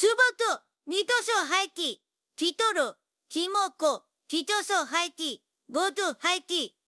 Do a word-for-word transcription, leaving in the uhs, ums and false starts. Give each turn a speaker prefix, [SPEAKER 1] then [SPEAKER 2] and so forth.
[SPEAKER 1] 수버토 니토소 하이티, 티토로, 티모코, 티토소 하이티, 모두 하이티.